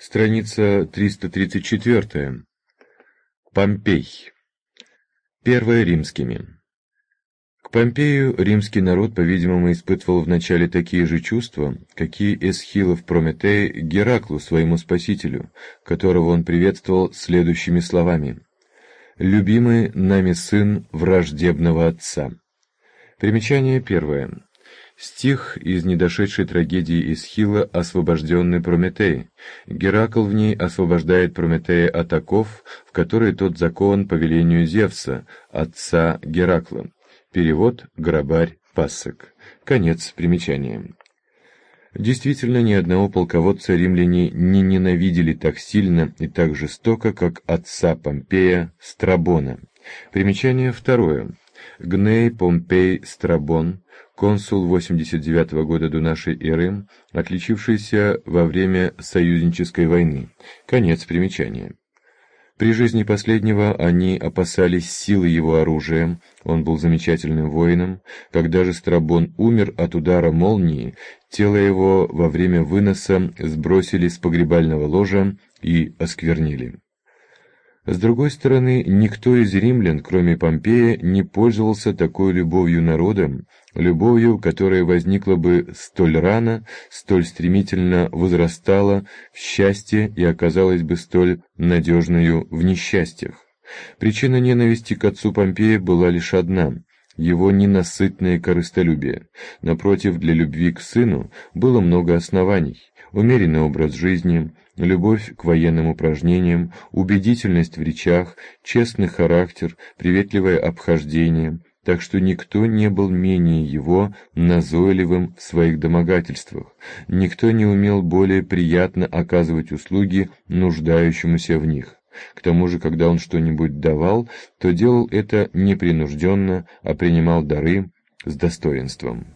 Страница 334. Помпей. Первое римскими. К Помпею римский народ, по-видимому, испытывал вначале такие же чувства, какие Эсхил в Прометее Гераклу, своему спасителю, которого он приветствовал следующими словами: «Любимый нами сын враждебного отца». Примечание первое. Стих из недошедшей трагедии Эсхила «Освобожденный Прометей». Геракл в ней освобождает Прометея от оков, в которые тот закован по велению Зевса, отца Геракла. Перевод Грабарь Пассек. Конец примечания. Действительно, ни одного полководца римляне не ненавидели так сильно и так жестоко, как отца Помпея Страбона. Примечание второе. Гней Помпей Страбон, консул 89 года до нашей эры, отличившийся во время союзнической войны. Конец примечания. При жизни последнего они опасались силы его оружия, он был замечательным воином. Когда же Страбон умер от удара молнии, тело его во время выноса сбросили с погребального ложа и осквернили. С другой стороны, никто из римлян, кроме Помпея, не пользовался такой любовью народа, любовью, которая возникла бы столь рано, столь стремительно возрастала в счастье и оказалась бы столь надежною в несчастьях. Причина ненависти к отцу Помпея была лишь одна — его ненасытное корыстолюбие. Напротив, для любви к сыну было много оснований: умеренный образ жизни, любовь к военным упражнениям, убедительность в речах, честный характер, приветливое обхождение, так что никто не был менее его назойливым в своих домогательствах, никто не умел более приятно оказывать услуги нуждающемуся в них. К тому же, когда он что-нибудь давал, то делал это непринужденно, а принимал дары с достоинством.